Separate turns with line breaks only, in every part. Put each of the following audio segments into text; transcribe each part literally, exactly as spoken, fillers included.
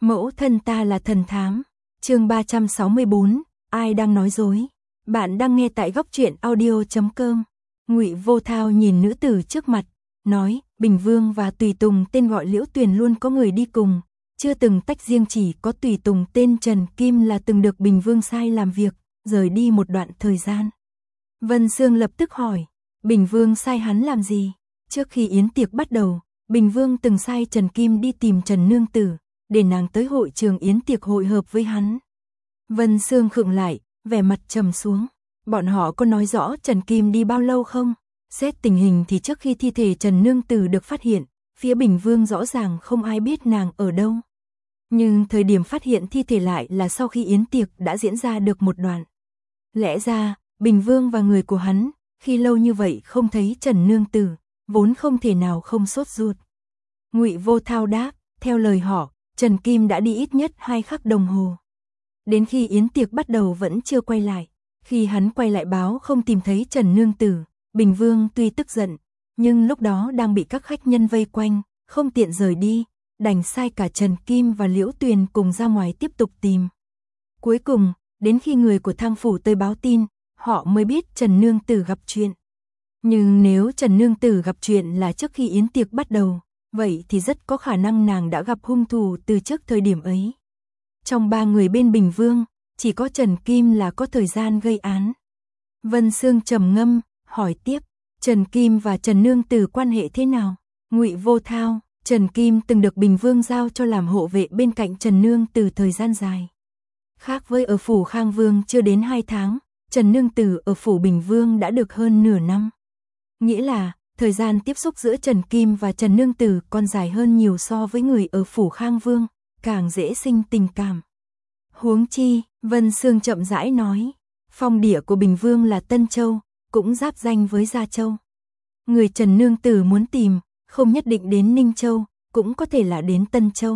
Mẫu thân ta là thần thám. Chương ba trăm sáu mươi bốn, ai đang nói dối? Bạn đang nghe tại góc truyện audio chấm com. Ngụy Vô Thao nhìn nữ tử trước mặt, nói, Bình Vương và tùy tùng tên gọi Liễu Tuyền luôn có người đi cùng, chưa từng tách riêng, chỉ có tùy tùng tên Trần Kim là từng được Bình Vương sai làm việc, rời đi một đoạn thời gian. Vân Sương lập tức hỏi, Bình Vương sai hắn làm gì? Trước khi yến tiệc bắt đầu, Bình Vương từng sai Trần Kim đi tìm Trần Nương Tử, để nàng tới hội trường yến tiệc hội hợp với hắn. Vân Sương khựng lại, vẻ mặt trầm xuống. Bọn họ có nói rõ Trần Kim đi bao lâu không? Xét tình hình thì trước khi thi thể Trần Nương Tử được phát hiện, phía Bình Vương rõ ràng không ai biết nàng ở đâu. Nhưng thời điểm phát hiện thi thể lại là sau khi yến tiệc đã diễn ra được một đoạn. Lẽ ra, Bình Vương và người của hắn, khi lâu như vậy không thấy Trần Nương Tử, vốn không thể nào không sốt ruột. Ngụy Vô Thao đáp, theo lời họ, Trần Kim đã đi ít nhất hai khắc đồng hồ. Đến khi yến tiệc bắt đầu vẫn chưa quay lại. Khi hắn quay lại báo không tìm thấy Trần Nương Tử, Bình Vương tuy tức giận, nhưng lúc đó đang bị các khách nhân vây quanh, không tiện rời đi, đành sai cả Trần Kim và Liễu Tuyền cùng ra ngoài tiếp tục tìm. Cuối cùng, đến khi người của Thang Phủ tới báo tin, họ mới biết Trần Nương Tử gặp chuyện. Nhưng nếu Trần Nương Tử gặp chuyện là trước khi yến tiệc bắt đầu, vậy thì rất có khả năng nàng đã gặp hung thủ từ trước thời điểm ấy. Trong ba người bên Bình Vương, chỉ có Trần Kim là có thời gian gây án. Vân Sương trầm ngâm, hỏi tiếp, Trần Kim và Trần Nương Tử quan hệ thế nào? Ngụy Vô Thao, Trần Kim từng được Bình Vương giao cho làm hộ vệ bên cạnh Trần Nương Tử thời gian dài. Khác với ở phủ Khang Vương chưa đến hai tháng, Trần Nương Tử ở phủ Bình Vương đã được hơn nửa năm. Nghĩa là, thời gian tiếp xúc giữa Trần Kim và Trần Nương Tử còn dài hơn nhiều so với người ở phủ Khang Vương, càng dễ sinh tình cảm. Huống chi, Vân Sương chậm rãi nói, phong địa của Bình Vương là Tân Châu, cũng giáp danh với Gia Châu. Người Trần Nương Tử muốn tìm, không nhất định đến Ninh Châu, cũng có thể là đến Tân Châu.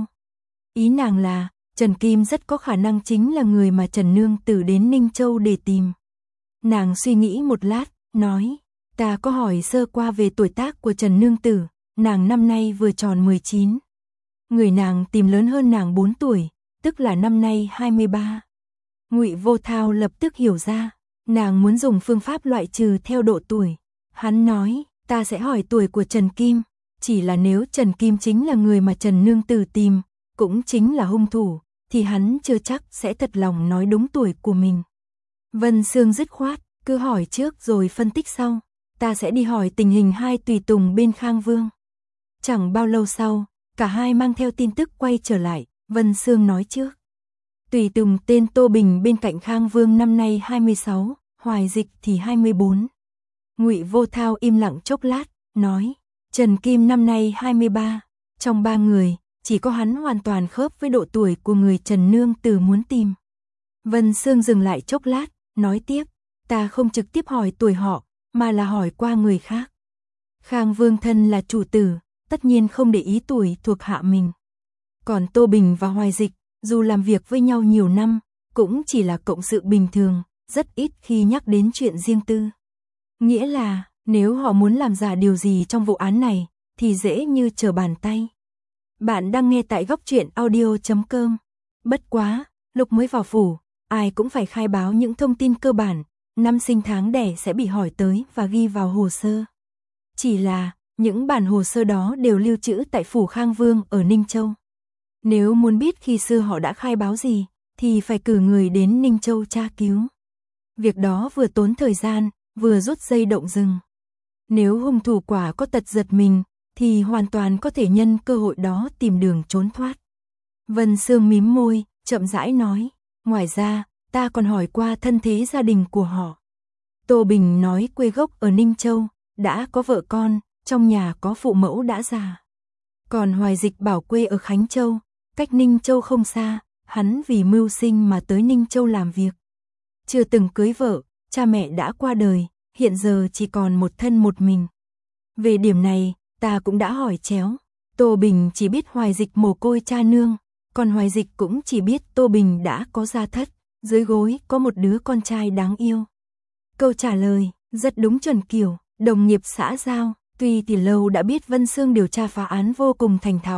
Ý nàng là, Trần Kim rất có khả năng chính là người mà Trần Nương Tử đến Ninh Châu để tìm. Nàng suy nghĩ một lát, nói, ta có hỏi sơ qua về tuổi tác của Trần Nương Tử, nàng năm nay vừa tròn mười chín. Người nàng tìm lớn hơn nàng bốn tuổi, tức là năm nay hai mươi ba. Ngụy Vô Thao lập tức hiểu ra, nàng muốn dùng phương pháp loại trừ theo độ tuổi. Hắn nói, ta sẽ hỏi tuổi của Trần Kim, chỉ là nếu Trần Kim chính là người mà Trần Nương Tử tìm, cũng chính là hung thủ, thì hắn chưa chắc sẽ thật lòng nói đúng tuổi của mình. Vân Sương dứt khoát, cứ hỏi trước rồi phân tích sau, ta sẽ đi hỏi tình hình hai tùy tùng bên Khang Vương. Chẳng bao lâu sau, cả hai mang theo tin tức quay trở lại, Vân Sương nói trước. Tùy tùng tên Tô Bình bên cạnh Khang Vương năm nay hai mươi sáu, Hoài Dịch thì hai mươi bốn. Ngụy Vô Thao im lặng chốc lát, nói, Trần Kim năm nay hai mươi ba, trong ba người, chỉ có hắn hoàn toàn khớp với độ tuổi của người Trần Nương Tử muốn tìm. Vân Sương dừng lại chốc lát, nói tiếp, ta không trực tiếp hỏi tuổi họ, mà là hỏi qua người khác. Khang Vương thân là chủ tử, tất nhiên không để ý tuổi thuộc hạ mình. Còn Tô Bình và Hoài Dịch, dù làm việc với nhau nhiều năm, cũng chỉ là cộng sự bình thường, rất ít khi nhắc đến chuyện riêng tư. Nghĩa là, nếu họ muốn làm giả điều gì trong vụ án này, thì dễ như trở bàn tay. Bạn đang nghe tại góc truyện audio chấm com. Bất quá, lúc mới vào phủ, ai cũng phải khai báo những thông tin cơ bản, năm sinh tháng đẻ sẽ bị hỏi tới và ghi vào hồ sơ. Chỉ là, những bản hồ sơ đó đều lưu trữ tại phủ Khang Vương ở Ninh Châu. Nếu muốn biết khi xưa họ đã khai báo gì, thì phải cử người đến Ninh Châu tra cứu. Việc đó vừa tốn thời gian, vừa rút dây động rừng. Nếu hung thủ quả có tật giật mình, thì hoàn toàn có thể nhân cơ hội đó tìm đường trốn thoát. Vân Sương mím môi, chậm rãi nói, ngoài ra, ta còn hỏi qua thân thế gia đình của họ. Tô Bình nói quê gốc ở Ninh Châu, đã có vợ con, trong nhà có phụ mẫu đã già. Còn Hoài Dịch bảo quê ở Khánh Châu, cách Ninh Châu không xa, hắn vì mưu sinh mà tới Ninh Châu làm việc. Chưa từng cưới vợ, cha mẹ đã qua đời, hiện giờ chỉ còn một thân một mình. Về điểm này, ta cũng đã hỏi chéo. Tô Bình chỉ biết Hoài Dịch mồ côi cha nương, còn Hoài Dịch cũng chỉ biết Tô Bình đã có gia thất, dưới gối có một đứa con trai đáng yêu. Câu trả lời, rất đúng chuẩn kiểu, đồng nghiệp xã giao. Tuy từ lâu đã biết Vân Sương điều tra phá án vô cùng thành thạo,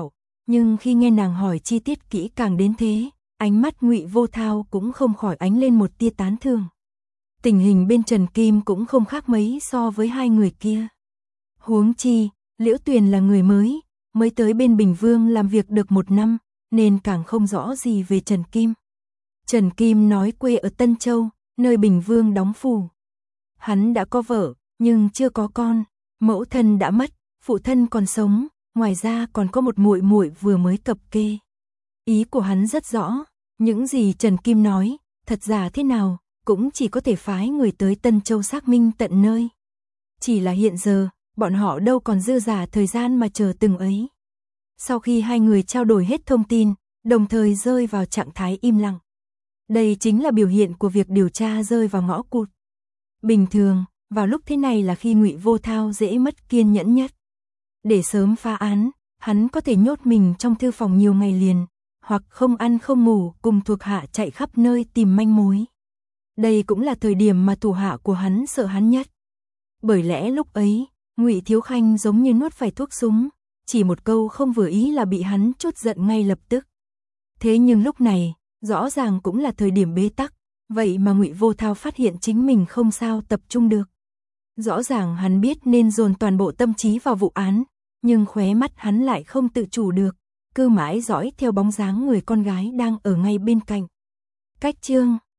Nhưng khi nghe nàng hỏi chi tiết kỹ càng đến thế, ánh mắt Ngụy Vô Thao cũng không khỏi ánh lên một tia tán thưởng. Tình hình bên Trần Kim cũng không khác mấy so với hai người kia. Huống chi, Liễu Tuyền là người mới, mới tới bên Bình Vương làm việc được một năm, nên càng không rõ gì về Trần Kim. Trần Kim nói quê ở Tân Châu, nơi Bình Vương đóng phủ. Hắn đã có vợ, nhưng chưa có con, mẫu thân đã mất, phụ thân còn sống, ngoài ra còn có một muội muội vừa mới cập kê. Ý của hắn rất rõ, những gì Trần Kim nói, thật giả thế nào, cũng chỉ có thể phái người tới Tân Châu xác minh tận nơi. Chỉ là hiện giờ, bọn họ đâu còn dư dả thời gian mà chờ từng ấy. Sau khi hai người trao đổi hết thông tin, đồng thời rơi vào trạng thái im lặng. Đây chính là biểu hiện của việc điều tra rơi vào ngõ cụt. Bình thường, vào lúc thế này là khi Ngụy Vô Thao dễ mất kiên nhẫn nhất. Để sớm phá án, hắn có thể nhốt mình trong thư phòng nhiều ngày liền, hoặc không ăn không ngủ cùng thuộc hạ chạy khắp nơi tìm manh mối. Đây cũng là thời điểm mà thủ hạ của hắn sợ hắn nhất. Bởi lẽ lúc ấy, Ngụy Thiếu Khanh giống như nuốt phải thuốc súng, chỉ một câu không vừa ý là bị hắn chốt giận ngay lập tức. Thế nhưng lúc này, rõ ràng cũng là thời điểm bế tắc, vậy mà Ngụy Vô Thao phát hiện chính mình không sao tập trung được. Rõ ràng hắn biết nên dồn toàn bộ tâm trí vào vụ án, nhưng khóe mắt hắn lại không tự chủ được, cứ mãi dõi theo bóng dáng người con gái đang ở ngay bên cạnh. Cách chương